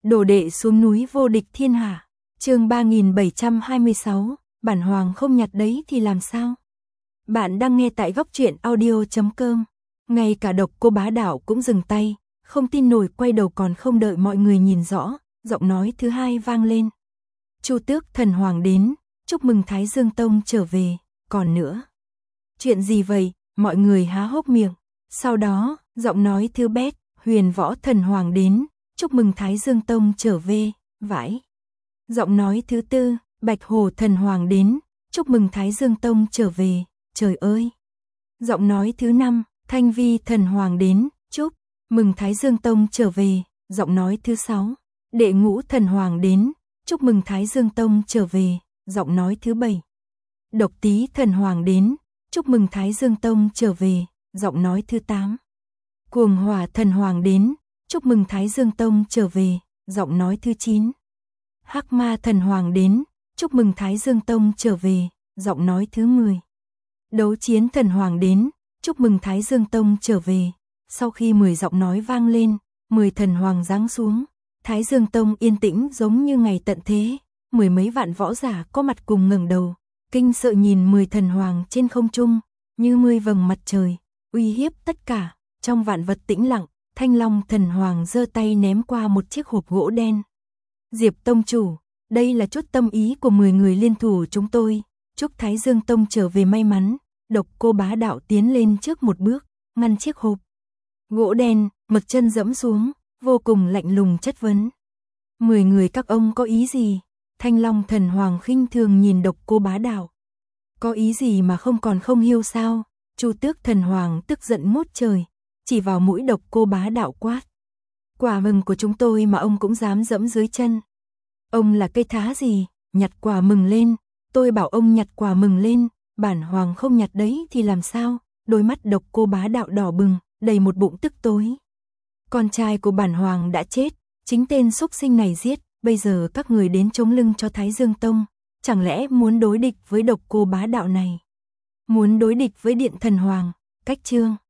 Đồ đệ xuống núi vô địch thiên hạ. Chương 3726, bản hoàng không nhặt đấy thì làm sao? Bạn đang nghe tại góc truyện audio.com. Ngay cả Độc Cô Bá Đạo cũng dừng tay, không tin nổi, quay đầu còn không đợi mọi người nhìn rõ, giọng nói thứ hai vang lên. Chu Tước thần hoàng đến, chúc mừng Thái Dương Tông trở về, còn nữa. Chuyện gì vậy? Mọi người há hốc miệng. Sau đó, giọng nói thứ bét, Huyền Võ thần hoàng đến, chúc mừng Thái Dương Tông trở về, vãi. Giọng nói thứ tư, Bạch Hổ thần hoàng đến, chúc mừng Thái Dương Tông trở về, trời ơi. Giọng nói thứ năm, Thanh Vi thần hoàng đến, chúc mừng Thái Dương Tông trở về, giọng nói thứ sáu, Đệ Ngũ thần hoàng đến, chúc mừng Thái Dương Tông trở về, giọng nói thứ bảy. Độc Tý thần hoàng đến, chúc mừng Thái Dương Tông trở về, giọng nói thứ 8. Cuồng Hỏa thần hoàng đến, chúc mừng Thái Dương Tông trở về, giọng nói thứ 9. Hắc Ma thần hoàng đến, chúc mừng Thái Dương Tông trở về, giọng nói thứ 10. Đấu Chiến thần hoàng đến, chúc mừng Thái Dương Tông trở về. Sau khi 10 giọng nói vang lên, 10 thần hoàng giáng xuống, Thái Dương Tông yên tĩnh giống như ngày tận thế, mười mấy vạn võ giả có mặt cùng ngẩng đầu, kinh sợ nhìn 10 thần hoàng trên không trung, như 10 vầng mặt trời, uy hiếp tất cả. Trong vạn vật tĩnh lặng, Thanh Long thần hoàng giơ tay ném qua một chiếc hộp gỗ đen. Diệp tông chủ, đây là chút tâm ý của 10 người liên thủ chúng tôi, chúc Thái Dương Tông trở về may mắn. Độc Cô Bá Đạo tiến lên trước một bước, ngăn chiếc hộp gỗ đen, mực chân dẫm xuống, vô cùng lạnh lùng chất vấn. 10 người các ông có ý gì? Thanh Long thần hoàng khinh thường nhìn Độc Cô Bá Đạo. Có ý gì mà không còn không hiêu sao? Chu Tước thần hoàng tức giận ngút trời, chỉ vào mũi Độc Cô Bá Đạo quát. Quả mừng của chúng tôi mà ông cũng dám dẫm dưới chân. Ông là cây thá gì? Nhặt quả mừng lên, tôi bảo ông nhặt quả mừng lên, bản hoàng không nhặt đấy thì làm sao? Đôi mắt Độc Cô Bá Đạo đỏ bừng, đầy một bụng tức tối. Con trai của bản hoàng đã chết, chính tên xúc sinh này giết, bây giờ các người đến chống lưng cho Thái Dương Tông, chẳng lẽ muốn đối địch với Độc Cô Bá Đạo này? Muốn đối địch với Điện Thần Hoàng, cách chương